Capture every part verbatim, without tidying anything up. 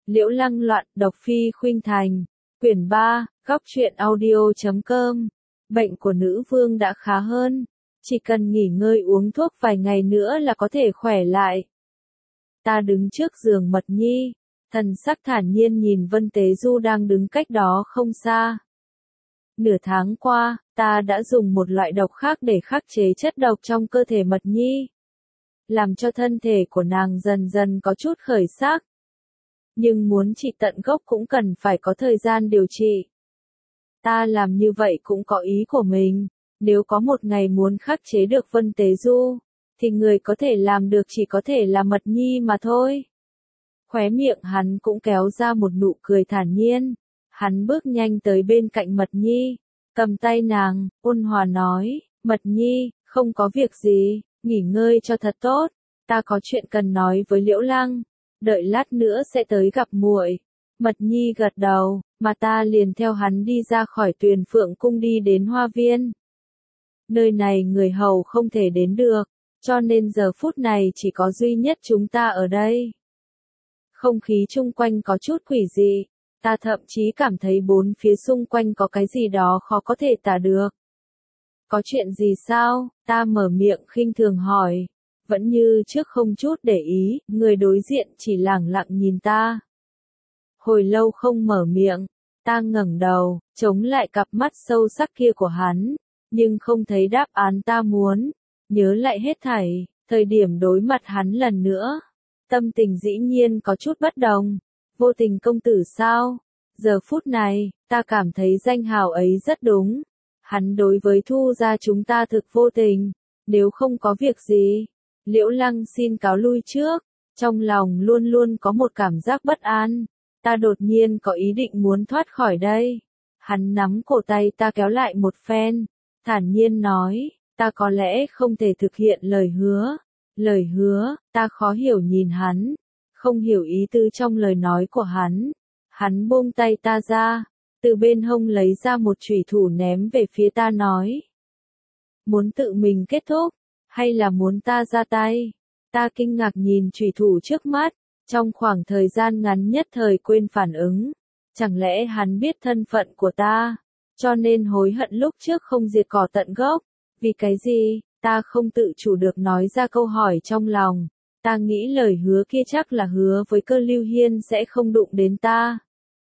Liễu Lăng loạn, độc phi khuynh thành. Quyển ba, góc truyện audio chấm com. Bệnh của nữ vương đã khá hơn. Chỉ cần nghỉ ngơi uống thuốc vài ngày nữa là có thể khỏe lại. Ta đứng trước giường Mật Nhi. Thần sắc thản nhiên nhìn Vân Tế Du đang đứng cách đó không xa. Nửa tháng qua, ta đã dùng một loại độc khác để khắc chế chất độc trong cơ thể Mật Nhi. Làm cho thân thể của nàng dần dần có chút khởi sắc. Nhưng muốn trị tận gốc cũng cần phải có thời gian điều trị. Ta làm như vậy cũng có ý của mình. Nếu có một ngày muốn khắc chế được Vân Tế Du, thì người có thể làm được chỉ có thể là Mật Nhi mà thôi. Khóe miệng hắn cũng kéo ra một nụ cười thản nhiên. Hắn bước nhanh tới bên cạnh Mật Nhi, cầm tay nàng, ôn hòa nói, Mật Nhi, không có việc gì, nghỉ ngơi cho thật tốt, ta có chuyện cần nói với Liễu Lăng, đợi lát nữa sẽ tới gặp muội. Mật Nhi gật đầu, mà ta liền theo hắn đi ra khỏi Tuyền Phượng cung đi đến Hoa Viên. Nơi này người hầu không thể đến được, cho nên giờ phút này chỉ có duy nhất chúng ta ở đây. Không khí chung quanh có chút quỷ dị. Ta thậm chí cảm thấy bốn phía xung quanh có cái gì đó khó có thể tả được. Có chuyện gì sao? Ta mở miệng khinh thường hỏi. Vẫn như trước không chút để ý, người đối diện chỉ lẳng lặng nhìn ta. Hồi lâu không mở miệng, ta ngẩng đầu, chống lại cặp mắt sâu sắc kia của hắn, nhưng không thấy đáp án ta muốn. Nhớ lại hết thảy, thời điểm đối mặt hắn lần nữa. Tâm tình dĩ nhiên có chút bất đồng. Vô tình công tử sao? Giờ phút này, ta cảm thấy danh hào ấy rất đúng. Hắn đối với Thu gia chúng ta thực vô tình. Nếu không có việc gì, Liễu Lăng xin cáo lui trước. Trong lòng luôn luôn có một cảm giác bất an. Ta đột nhiên có ý định muốn thoát khỏi đây. Hắn nắm cổ tay ta kéo lại một phen. Thản nhiên nói, ta có lẽ không thể thực hiện lời hứa. Lời hứa, ta khó hiểu nhìn hắn. Không hiểu ý tư trong lời nói của hắn. Hắn buông tay ta ra, từ bên hông lấy ra một chủy thủ ném về phía ta nói. Muốn tự mình kết thúc, hay là muốn ta ra tay? Ta kinh ngạc nhìn chủy thủ trước mắt, trong khoảng thời gian ngắn nhất thời quên phản ứng. Chẳng lẽ hắn biết thân phận của ta, cho nên hối hận lúc trước không diệt cỏ tận gốc? Vì cái gì? Ta không tự chủ được nói ra câu hỏi trong lòng. Ta nghĩ lời hứa kia chắc là hứa với Cơ Lưu Hiên sẽ không đụng đến ta.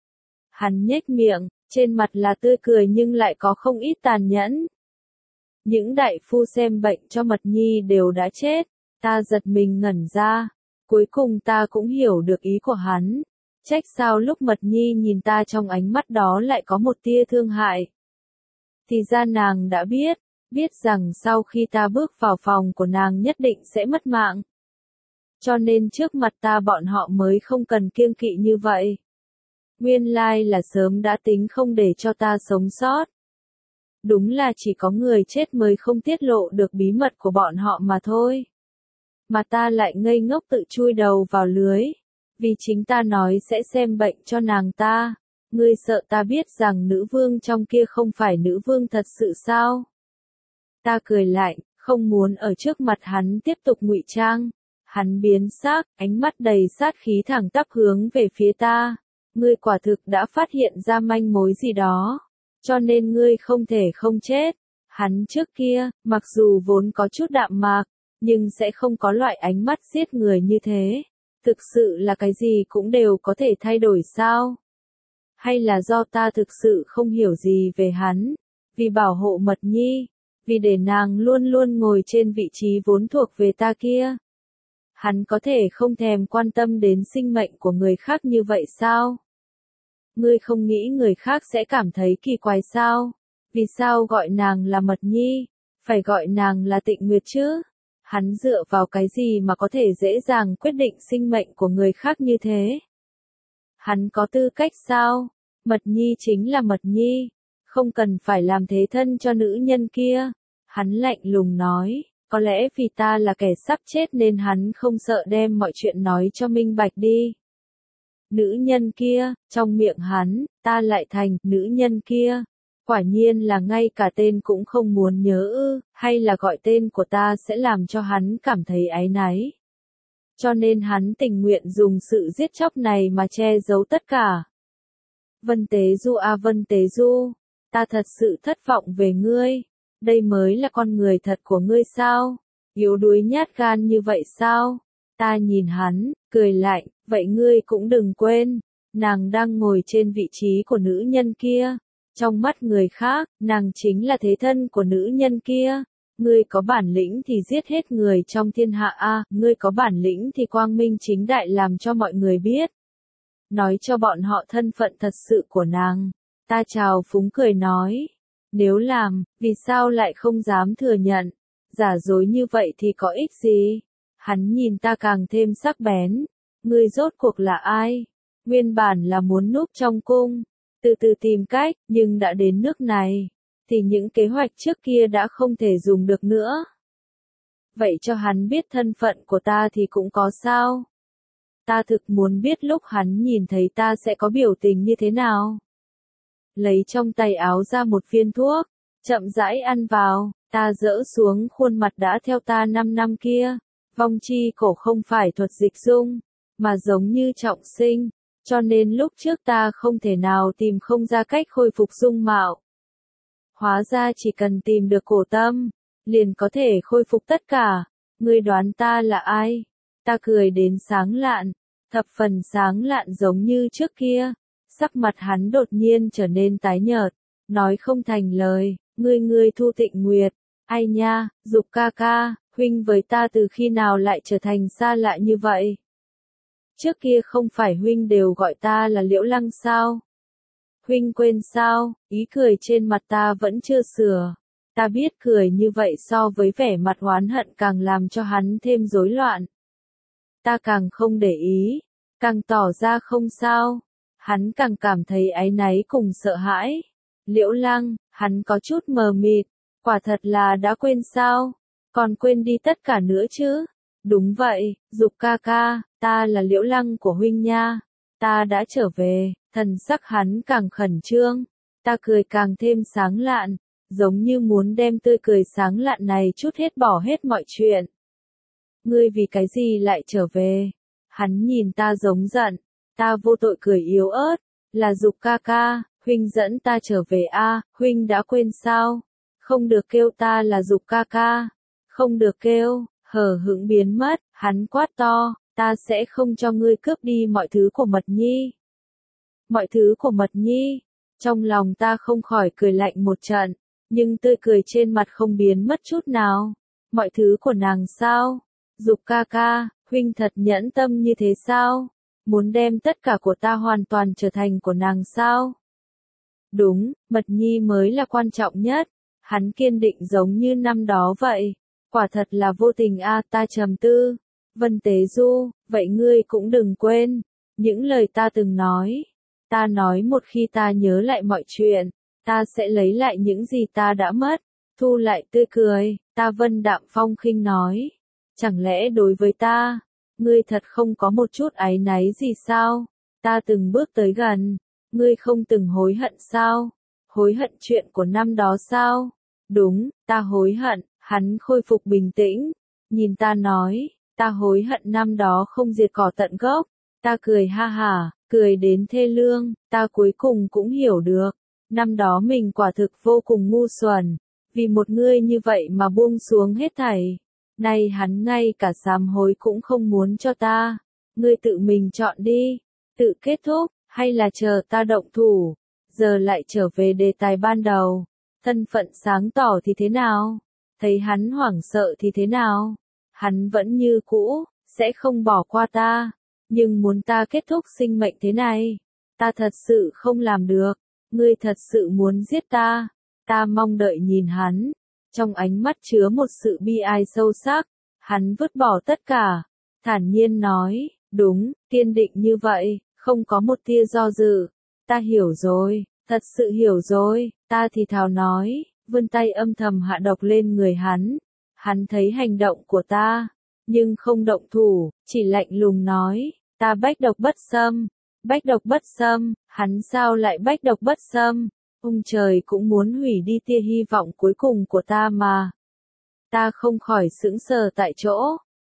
Hắn nhếch miệng, trên mặt là tươi cười nhưng lại có không ít tàn nhẫn. Những đại phu xem bệnh cho Mật Nhi đều đã chết. Ta giật mình ngẩn ra. Cuối cùng ta cũng hiểu được ý của hắn. Trách sao lúc Mật Nhi nhìn ta trong ánh mắt đó lại có một tia thương hại. Thì ra nàng đã biết, biết rằng sau khi ta bước vào phòng của nàng nhất định sẽ mất mạng. Cho nên trước mặt ta bọn họ mới không cần kiêng kỵ như vậy. Nguyên lai là sớm đã tính không để cho ta sống sót. Đúng là chỉ có người chết mới không tiết lộ được bí mật của bọn họ mà thôi. Mà ta lại ngây ngốc tự chui đầu vào lưới. Vì chính ta nói sẽ xem bệnh cho nàng ta. Ngươi sợ ta biết rằng nữ vương trong kia không phải nữ vương thật sự sao? Ta cười lạnh, không muốn ở trước mặt hắn tiếp tục ngụy trang. Hắn biến sắc, ánh mắt đầy sát khí thẳng tắp hướng về phía ta. Ngươi quả thực đã phát hiện ra manh mối gì đó. Cho nên ngươi không thể không chết. Hắn trước kia, mặc dù vốn có chút đạm mạc, nhưng sẽ không có loại ánh mắt giết người như thế. Thực sự là cái gì cũng đều có thể thay đổi sao? Hay là do ta thực sự không hiểu gì về hắn? Vì bảo hộ Mật Nhi, vì để nàng luôn luôn ngồi trên vị trí vốn thuộc về ta kia. Hắn có thể không thèm quan tâm đến sinh mệnh của người khác như vậy sao? Ngươi không nghĩ người khác sẽ cảm thấy kỳ quái sao? Vì sao gọi nàng là Mật Nhi, phải gọi nàng là Tịnh Nguyệt chứ? Hắn dựa vào cái gì mà có thể dễ dàng quyết định sinh mệnh của người khác như thế? Hắn có tư cách sao? Mật Nhi chính là Mật Nhi, không cần phải làm thế thân cho nữ nhân kia. Hắn lạnh lùng nói, có lẽ vì ta là kẻ sắp chết nên hắn không sợ đem mọi chuyện nói cho minh bạch đi. Nữ nhân kia, trong miệng hắn, ta lại thành nữ nhân kia. Quả nhiên là ngay cả tên cũng không muốn nhớ ư, hay là gọi tên của ta sẽ làm cho hắn cảm thấy áy náy. cho nên hắn tình nguyện dùng sự giết chóc này mà che giấu tất cả. Vân Tế Du à Vân Tế Du, ta thật sự thất vọng về ngươi, đây mới là con người thật của ngươi sao? Yếu đuối nhát gan như vậy sao? Ta nhìn hắn, cười lạnh, vậy ngươi cũng đừng quên, nàng đang ngồi trên vị trí của nữ nhân kia. Trong mắt người khác, nàng chính là thế thân của nữ nhân kia. Ngươi có bản lĩnh thì giết hết người trong thiên hạ a, ngươi có bản lĩnh thì quang minh chính đại làm cho mọi người biết. Nói cho bọn họ thân phận thật sự của nàng. Ta chào phúng cười nói. Nếu làm, vì sao lại không dám thừa nhận? Giả dối như vậy thì có ích gì? Hắn nhìn ta càng thêm sắc bén. Ngươi rốt cuộc là ai? Nguyên bản là muốn núp trong cung. Từ từ tìm cách, nhưng đã đến nước này. Thì những kế hoạch trước kia đã không thể dùng được nữa. Vậy cho hắn biết thân phận của ta thì cũng có sao? Ta thực muốn biết lúc hắn nhìn thấy ta sẽ có biểu tình như thế nào. Lấy trong tay áo ra một viên thuốc, chậm rãi ăn vào, ta dỡ xuống khuôn mặt đã theo ta năm năm kia. Vong chi cổ không phải thuật dịch dung, mà giống như trọng sinh, cho nên lúc trước ta không thể nào tìm không ra cách khôi phục dung mạo. Hóa ra chỉ cần tìm được cổ tâm, liền có thể khôi phục tất cả. Ngươi đoán ta là ai? Ta cười đến sáng lạn, thập phần sáng lạn giống như trước kia. Sắc mặt hắn đột nhiên trở nên tái nhợt, nói không thành lời, ngươi ngươi Thu Tịnh Nguyệt, ai nha, Dục ca ca, huynh với ta từ khi nào lại trở thành xa lạ như vậy? Trước kia không phải huynh đều gọi ta là Liễu Lăng sao? Huynh quên sao, ý cười trên mặt ta vẫn chưa sửa. Ta biết cười như vậy so với vẻ mặt oán hận càng làm cho hắn thêm rối loạn. Ta càng không để ý, càng tỏ ra không sao. Hắn càng cảm thấy áy náy cùng sợ hãi. Liễu Lăng, hắn có chút mờ mịt, quả thật là đã quên sao? Còn quên đi tất cả nữa chứ? Đúng vậy, Dục ca ca, ta là Liễu Lăng của huynh nha. Ta đã trở về, thần sắc hắn càng khẩn trương. Ta cười càng thêm sáng lạn, giống như muốn đem tươi cười sáng lạn này chút hết bỏ hết mọi chuyện. Ngươi vì cái gì lại trở về? Hắn nhìn ta giống giận. Ta vô tội cười yếu ớt, là Dục ca ca, huynh dẫn ta trở về a, huynh đã quên sao? Không được kêu ta là Dục ca ca, không được kêu, hờ hững biến mất, hắn quát to, ta sẽ không cho ngươi cướp đi mọi thứ của Mật Nhi. Mọi thứ của Mật Nhi, trong lòng ta không khỏi cười lạnh một trận, nhưng tươi cười trên mặt không biến mất chút nào. Mọi thứ của nàng sao? Dục ca ca, huynh thật nhẫn tâm như thế sao? Muốn đem tất cả của ta hoàn toàn trở thành của nàng sao? Đúng, Mật Nhi mới là quan trọng nhất. Hắn kiên định giống như năm đó vậy. Quả thật là vô tình a, ta trầm tư. Vân Tế Du, vậy ngươi cũng đừng quên những lời ta từng nói. Ta nói một khi ta nhớ lại mọi chuyện, ta sẽ lấy lại những gì ta đã mất. Thu lại tươi cười, ta Vân đạm phong khinh nói. Chẳng lẽ đối với ta, ngươi thật không có một chút áy náy gì sao? Ta từng bước tới gần, ngươi không từng hối hận sao? Hối hận chuyện của năm đó sao? Đúng, ta hối hận. Hắn khôi phục bình tĩnh, nhìn ta nói, ta hối hận năm đó không diệt cỏ tận gốc. Ta cười ha hả, cười đến thê lương, ta cuối cùng cũng hiểu được, năm đó mình quả thực vô cùng ngu xuẩn, vì một ngươi như vậy mà buông xuống hết thảy. Nay hắn ngay cả sám hối cũng không muốn cho ta, ngươi tự mình chọn đi, tự kết thúc, hay là chờ ta động thủ, giờ lại trở về đề tài ban đầu, thân phận sáng tỏ thì thế nào? Thấy hắn hoảng sợ thì thế nào? Hắn vẫn như cũ, sẽ không bỏ qua ta, nhưng muốn ta kết thúc sinh mệnh thế này, ta thật sự không làm được. Ngươi thật sự muốn giết ta? Ta mong đợi nhìn hắn, trong ánh mắt chứa một sự bi ai sâu sắc. Hắn vứt bỏ tất cả, thản nhiên nói, đúng, kiên định như vậy, không có một tia do dự. Ta hiểu rồi, thật sự hiểu rồi, ta thì thào nói. Vươn tay âm thầm hạ độc lên người hắn. Hắn thấy hành động của ta, nhưng không động thủ, chỉ lạnh lùng nói, ta bách độc bất xâm. Bách độc bất xâm, hắn sao lại bách độc bất xâm? Ông trời cũng muốn hủy đi tia hy vọng cuối cùng của ta mà. Ta không khỏi sững sờ tại chỗ,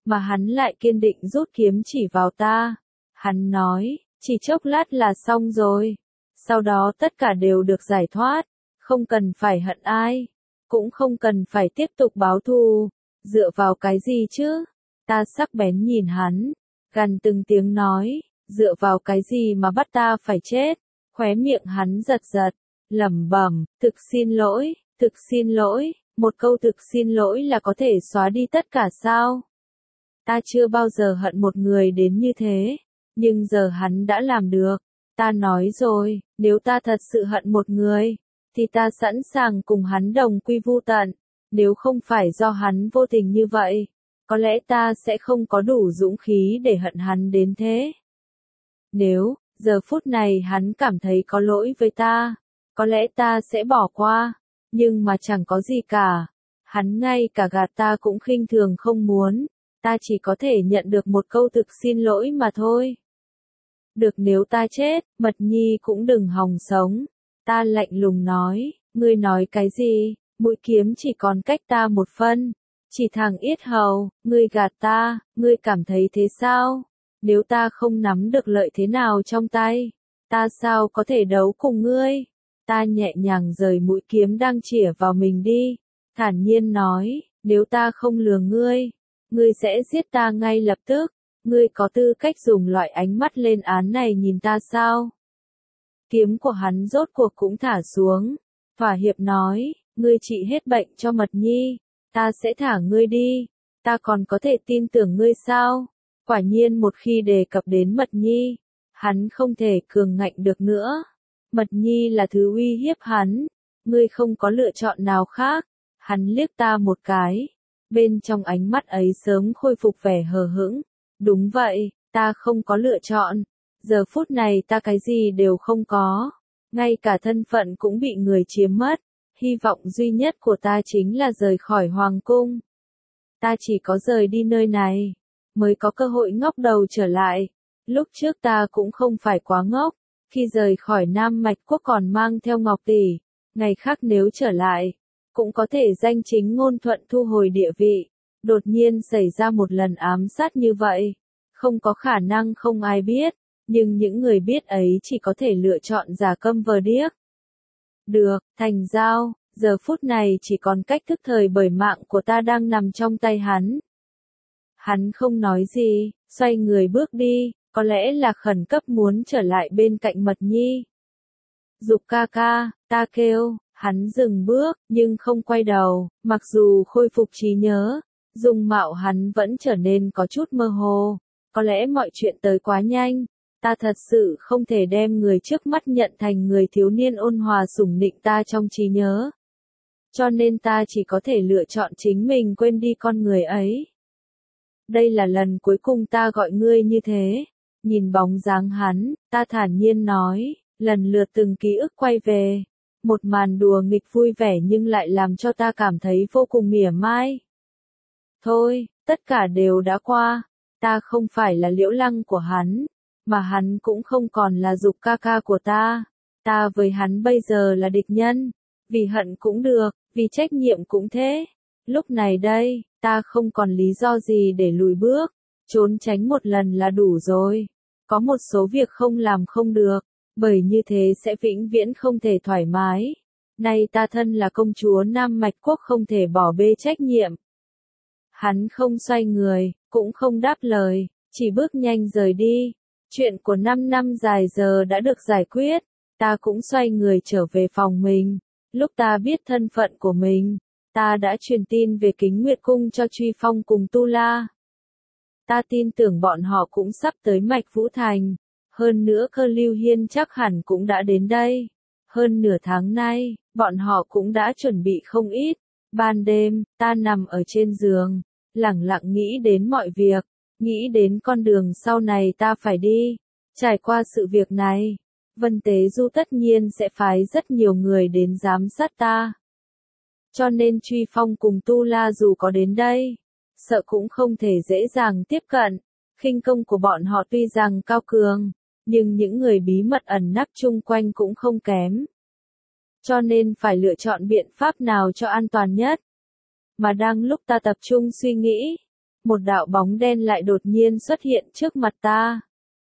mà hắn lại kiên định rút kiếm chỉ vào ta. Hắn nói, chỉ chốc lát là xong rồi. Sau đó tất cả đều được giải thoát, không cần phải hận ai, cũng không cần phải tiếp tục báo thù. Dựa vào cái gì chứ? Ta sắc bén nhìn hắn, gằn từng tiếng nói, dựa vào cái gì mà bắt ta phải chết? Khóe miệng hắn giật giật, lẩm bẩm, thực xin lỗi, thực xin lỗi, một câu thực xin lỗi là có thể xóa đi tất cả sao? Ta chưa bao giờ hận một người đến như thế, nhưng giờ hắn đã làm được. Ta nói rồi, nếu ta thật sự hận một người, thì ta sẵn sàng cùng hắn đồng quy vu tận. Nếu không phải do hắn vô tình như vậy, có lẽ ta sẽ không có đủ dũng khí để hận hắn đến thế. Nếu, giờ phút này hắn cảm thấy có lỗi với ta, có lẽ ta sẽ bỏ qua, nhưng mà chẳng có gì cả. Hắn ngay cả gạt ta cũng khinh thường không muốn, ta chỉ có thể nhận được một câu thực xin lỗi mà thôi. Được, nếu ta chết, Mật Nhi cũng đừng hòng sống. Ta lạnh lùng nói, ngươi nói cái gì? Mũi kiếm chỉ còn cách ta một phân, chỉ thẳng yết hầu, ngươi gạt ta, ngươi cảm thấy thế sao? Nếu ta không nắm được lợi thế nào trong tay, ta sao có thể đấu cùng ngươi? Ta nhẹ nhàng rời mũi kiếm đang chĩa vào mình đi, thản nhiên nói, nếu ta không lừa ngươi, ngươi sẽ giết ta ngay lập tức. Ngươi có tư cách dùng loại ánh mắt lên án này nhìn ta sao? Kiếm của hắn rốt cuộc cũng thả xuống, thỏa hiệp nói, ngươi trị hết bệnh cho Mật Nhi, ta sẽ thả ngươi đi, ta còn có thể tin tưởng ngươi sao? Quả nhiên một khi đề cập đến Mật Nhi, hắn không thể cường ngạnh được nữa. Mật Nhi là thứ uy hiếp hắn, ngươi không có lựa chọn nào khác. Hắn liếc ta một cái, bên trong ánh mắt ấy sớm khôi phục vẻ hờ hững. Đúng vậy, ta không có lựa chọn. Giờ phút này ta cái gì đều không có, ngay cả thân phận cũng bị người chiếm mất. Hy vọng duy nhất của ta chính là rời khỏi hoàng cung. Ta chỉ có rời đi nơi này, mới có cơ hội ngóc đầu trở lại. Lúc trước ta cũng không phải quá ngốc, khi rời khỏi Nam Mạch Quốc còn mang theo Ngọc Tỷ. Ngày khác nếu trở lại, cũng có thể danh chính ngôn thuận thu hồi địa vị. Đột nhiên xảy ra một lần ám sát như vậy, không có khả năng không ai biết, nhưng những người biết ấy chỉ có thể lựa chọn giả câm vờ điếc. Được, thành giao, giờ phút này chỉ còn cách thức thời bởi mạng của ta đang nằm trong tay hắn. Hắn không nói gì, xoay người bước đi, có lẽ là khẩn cấp muốn trở lại bên cạnh Mật Nhi. Dục ca ca, ta kêu, hắn dừng bước, nhưng không quay đầu, mặc dù khôi phục trí nhớ, dung mạo hắn vẫn trở nên có chút mơ hồ. Có lẽ mọi chuyện tới quá nhanh, ta thật sự không thể đem người trước mắt nhận thành người thiếu niên ôn hòa sủng nịnh ta trong trí nhớ. Cho nên ta chỉ có thể lựa chọn chính mình quên đi con người ấy. Đây là lần cuối cùng ta gọi ngươi như thế. Nhìn bóng dáng hắn, ta thản nhiên nói, lần lượt từng ký ức quay về. Một màn đùa nghịch vui vẻ nhưng lại làm cho ta cảm thấy vô cùng mỉa mai. Thôi, tất cả đều đã qua. Ta không phải là Liễu Lăng của hắn, mà hắn cũng không còn là Dục ca ca của ta. Ta với hắn bây giờ là địch nhân, vì hận cũng được, vì trách nhiệm cũng thế. Lúc này đây, ta không còn lý do gì để lùi bước, trốn tránh một lần là đủ rồi. Có một số việc không làm không được, bởi như thế sẽ vĩnh viễn không thể thoải mái. Nay ta thân là công chúa Nam Mạch Quốc không thể bỏ bê trách nhiệm. Hắn không xoay người, cũng không đáp lời, chỉ bước nhanh rời đi. Chuyện của năm năm dài giờ đã được giải quyết, ta cũng xoay người trở về phòng mình. Lúc ta biết thân phận của mình, ta đã truyền tin về Kính Nguyệt Cung cho Truy Phong cùng Tu La. Ta tin tưởng bọn họ cũng sắp tới Mạch Vũ Thành, hơn nữa Cơ Lưu Hiên chắc hẳn cũng đã đến đây. Hơn nửa tháng nay, bọn họ cũng đã chuẩn bị không ít. Ban đêm, ta nằm ở trên giường, lẳng lặng nghĩ đến mọi việc, nghĩ đến con đường sau này ta phải đi. Trải qua sự việc này, Vân Tế Du tất nhiên sẽ phái rất nhiều người đến giám sát ta. Cho nên Truy Phong cùng Tu La dù có đến đây, sợ cũng không thể dễ dàng tiếp cận. Khinh công của bọn họ tuy rằng cao cường, nhưng những người bí mật ẩn nấp chung quanh cũng không kém. Cho nên phải lựa chọn biện pháp nào cho an toàn nhất. Mà đang lúc ta tập trung suy nghĩ, một đạo bóng đen lại đột nhiên xuất hiện trước mặt ta.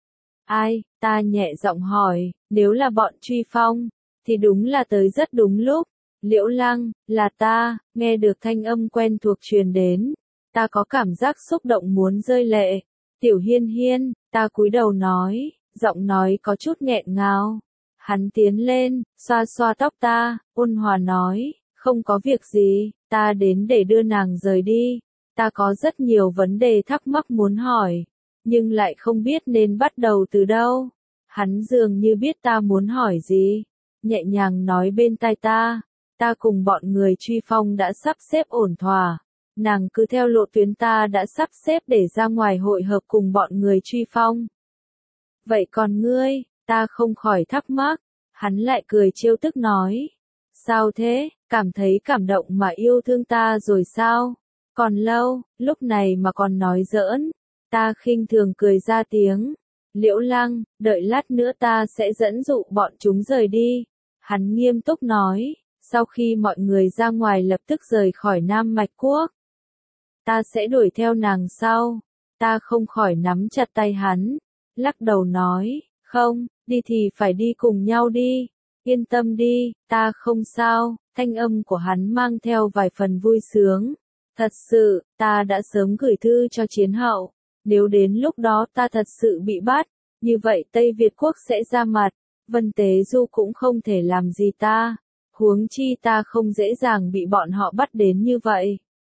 Ai, ta nhẹ giọng hỏi, nếu là bọn Truy Phong, thì đúng là tới rất đúng lúc. Liễu Lăng, là ta, nghe được thanh âm quen thuộc truyền đến. Ta có cảm giác xúc động muốn rơi lệ. Tiểu Hiên Hiên, ta cúi đầu nói, giọng nói có chút nghẹn ngào. Hắn tiến lên, xoa xoa tóc ta, ôn hòa nói, không có việc gì, ta đến để đưa nàng rời đi. Ta có rất nhiều vấn đề thắc mắc muốn hỏi, nhưng lại không biết nên bắt đầu từ đâu. Hắn dường như biết ta muốn hỏi gì, nhẹ nhàng nói bên tai ta, ta cùng bọn người Truy Phong đã sắp xếp ổn thỏa. Nàng cứ theo lộ tuyến ta đã sắp xếp để ra ngoài hội hợp cùng bọn người Truy Phong. Vậy còn ngươi, ta không khỏi thắc mắc, hắn lại cười trêu tức nói. Sao thế, cảm thấy cảm động mà yêu thương ta rồi sao? Còn lâu, lúc này mà còn nói giỡn. Ta khinh thường cười ra tiếng. Liễu Lăng, đợi lát nữa ta sẽ dẫn dụ bọn chúng rời đi. Hắn nghiêm túc nói, sau khi mọi người ra ngoài lập tức rời khỏi Nam Mạch Quốc. Ta sẽ đuổi theo nàng sau. Ta không khỏi nắm chặt tay hắn, lắc đầu nói, không, đi thì phải đi cùng nhau đi. Yên tâm đi, ta không sao. Thanh âm của hắn mang theo vài phần vui sướng. Thật sự, ta đã sớm gửi thư cho chiến hậu. Nếu đến lúc đó ta thật sự bị bắt, như vậy Tây Việt Quốc sẽ ra mặt. Vân Tế Du cũng không thể làm gì ta. Huống chi ta không dễ dàng bị bọn họ bắt đến như vậy.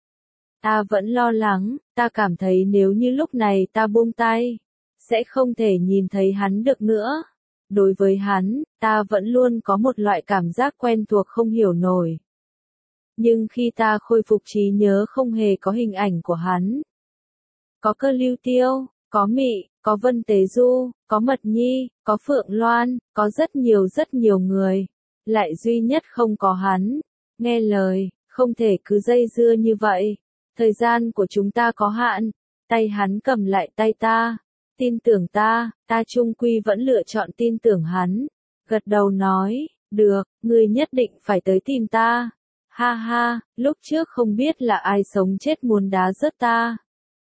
Ta vẫn lo lắng, ta cảm thấy nếu như lúc này ta buông tay, sẽ không thể nhìn thấy hắn được nữa. Đối với hắn, ta vẫn luôn có một loại cảm giác quen thuộc không hiểu nổi. Nhưng khi ta khôi phục trí nhớ không hề có hình ảnh của hắn. Có Cơ Lưu Tiêu, có Mị, có Vân Tế Du, có Mật Nhi, có Phượng Loan, có rất nhiều rất nhiều người. Lại duy nhất không có hắn. Nghe lời, không thể cứ dây dưa như vậy. Thời gian của chúng ta có hạn. Tay hắn cầm lại tay ta. Tin tưởng ta, ta chung quy vẫn lựa chọn tin tưởng hắn. Gật đầu nói, được, ngươi nhất định phải tới tìm ta. Ha ha, lúc trước không biết là ai sống chết muốn đá rớt ta.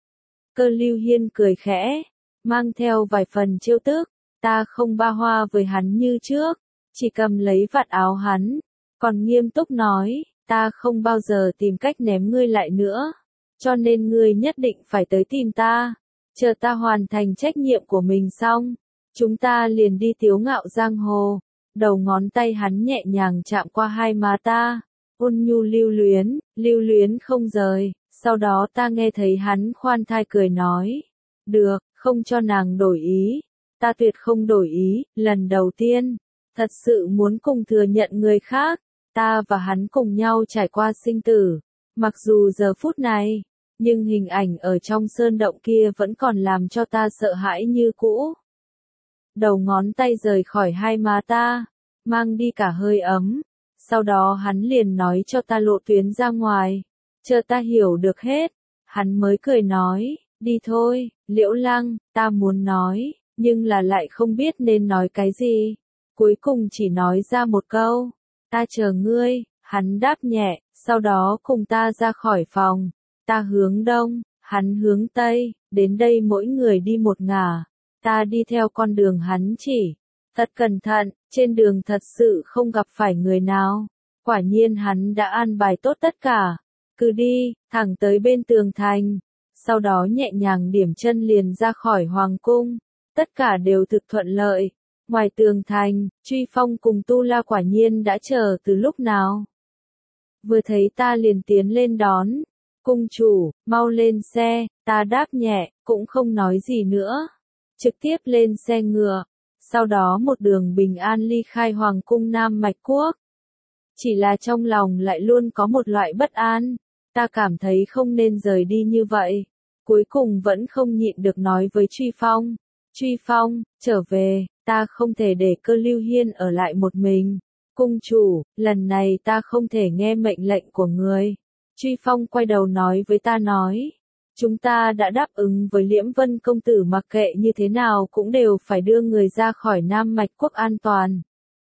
Cơ Lưu Hiên cười khẽ, mang theo vài phần trêu tức. Ta không ba hoa với hắn như trước, chỉ cầm lấy vạt áo hắn, còn nghiêm túc nói, ta không bao giờ tìm cách ném ngươi lại nữa. Cho nên ngươi nhất định phải tới tìm ta. Chờ ta hoàn thành trách nhiệm của mình xong, chúng ta liền đi tiếu ngạo giang hồ. Đầu ngón tay hắn nhẹ nhàng chạm qua hai má ta, ôn nhu lưu luyến, lưu luyến không rời. Sau đó ta nghe thấy hắn khoan thai cười nói, được, không cho nàng đổi ý. Ta tuyệt không đổi ý, lần đầu tiên, thật sự muốn cùng thừa nhận người khác. Ta và hắn cùng nhau trải qua sinh tử, mặc dù giờ phút này, nhưng hình ảnh ở trong sơn động kia vẫn còn làm cho ta sợ hãi như cũ. Đầu ngón tay rời khỏi hai má ta, mang đi cả hơi ấm. Sau đó hắn liền nói cho ta lộ tuyến ra ngoài. Chờ ta hiểu được hết, hắn mới cười nói, đi thôi, Liễu Lăng, ta muốn nói, nhưng là lại không biết nên nói cái gì. Cuối cùng chỉ nói ra một câu, ta chờ ngươi. Hắn đáp nhẹ, sau đó cùng ta ra khỏi phòng. Ta hướng đông, hắn hướng tây, đến đây mỗi người đi một ngả. Ta đi theo con đường hắn chỉ. Thật cẩn thận, trên đường thật sự không gặp phải người nào. Quả nhiên hắn đã an bài tốt tất cả. Cứ đi, thẳng tới bên tường thành. Sau đó nhẹ nhàng điểm chân liền ra khỏi hoàng cung. Tất cả đều thực thuận lợi. Ngoài tường thành, Truy Phong cùng Tu La quả nhiên đã chờ từ lúc nào. Vừa thấy ta liền tiến lên đón. Cung chủ, mau lên xe. Ta đáp nhẹ, cũng không nói gì nữa. Trực tiếp lên xe ngựa. Sau đó một đường bình an ly khai hoàng cung Nam Mạch Quốc. Chỉ là trong lòng lại luôn có một loại bất an. Ta cảm thấy không nên rời đi như vậy. Cuối cùng vẫn không nhịn được nói với Truy Phong. Truy Phong, trở về, ta không thể để Cơ Lưu Hiên ở lại một mình. Cung chủ, lần này ta không thể nghe mệnh lệnh của người. Truy Phong quay đầu nói với ta nói. Chúng ta đã đáp ứng với Liễm Vân công tử mặc kệ như thế nào cũng đều phải đưa người ra khỏi Nam Mạch Quốc an toàn.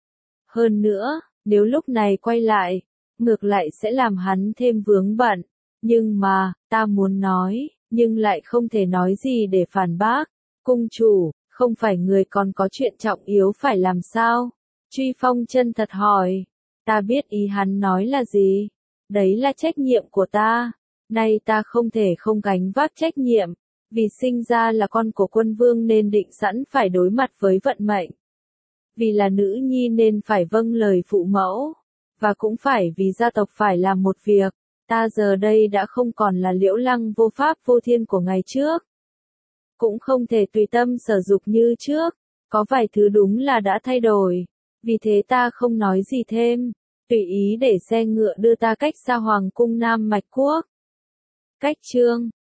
Hơn nữa, nếu lúc này quay lại, ngược lại sẽ làm hắn thêm vướng bận. Nhưng mà, ta muốn nói, nhưng lại không thể nói gì để phản bác. Cung chủ, không phải người còn có chuyện trọng yếu phải làm sao? Truy Phong chân thật hỏi. Ta biết ý hắn nói là gì. Đấy là trách nhiệm của ta. Nay ta không thể không gánh vác trách nhiệm. Vì sinh ra là con của quân vương nên định sẵn phải đối mặt với vận mệnh. Vì là nữ nhi nên phải vâng lời phụ mẫu. Và cũng phải vì gia tộc phải làm một việc. Ta giờ đây đã không còn là Liễu Lăng vô pháp vô thiên của ngày trước. Cũng không thể tùy tâm sở dục như trước. Có vài thứ đúng là đã thay đổi. Vì thế ta không nói gì thêm. Tùy ý để xe ngựa đưa ta cách xa Hoàng cung Nam Mạch Quốc. Cách chương